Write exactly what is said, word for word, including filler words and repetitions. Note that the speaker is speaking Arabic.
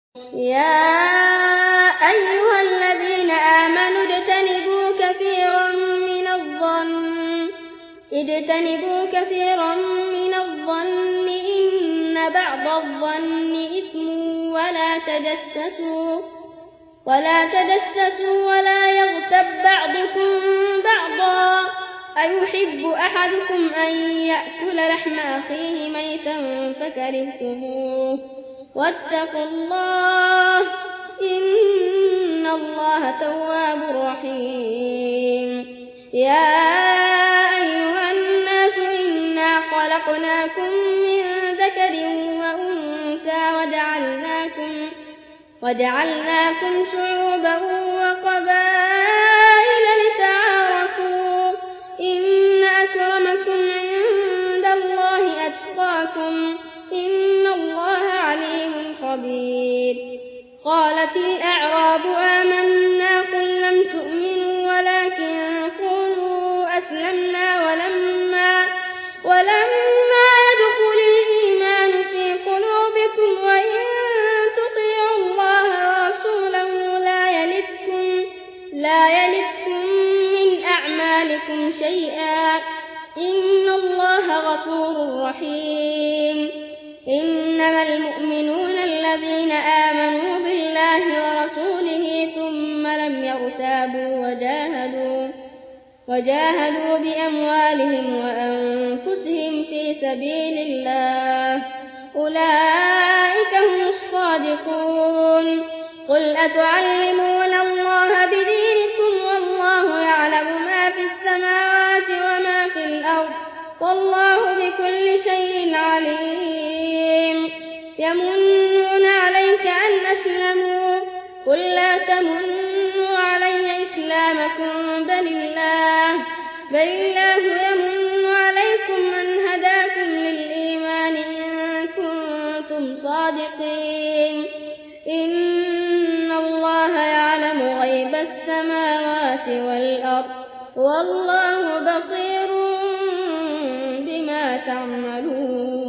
يا أيها الذين آمنوا اجتنبوا كثيرا من الظن اجتنبوا كثيرا من الظن إن بعض الظن إثم ولا تجسسوا ولا تجسسوا ولا يغتب بعضكم بعضا أيحب أحدكم أن يأكل لحم أخيه ميتا فكرهتموه واتقوا الله إن الله تواب رحيم. يا أيها الناس إنا خلقناكم من ذكر وأنثى وجعلناكم, وجعلناكم شعوبا وقبائل لتعارفوا إن أكرمكم عند الله أتقاكم إن الله عليم خبير. قالت الأعراب آمنا قل لم تؤمنوا ولكن قولوا أسلمنا ولما, ولما يدخل الإيمان في قلوبكم وإن تطيعوا الله ورسوله لا يلدكم, لا يلدكم من أعمالكم شيئا إن الله غفور رحيم. إنما المؤمنون الذين آمنوا بالله ورسوله ثم لم يرتابوا وجاهدوا, وجاهدوا بأموالهم وأنفسهم في سبيل الله أولئك هم الصادقون. قل أتعلمون الله بدينكم والله يعلم ما في السماوات وما في الأرض والله بكل شيء عليم. يمنون عليك أن أسلموا قل لا تمنوا علي إسلامكم بل الله, بل الله يمن عليكم أن هداكم للإيمان إن كنتم صادقين. إن الله يعلم غيب السماوات والأرض والله بصير بما تعملون.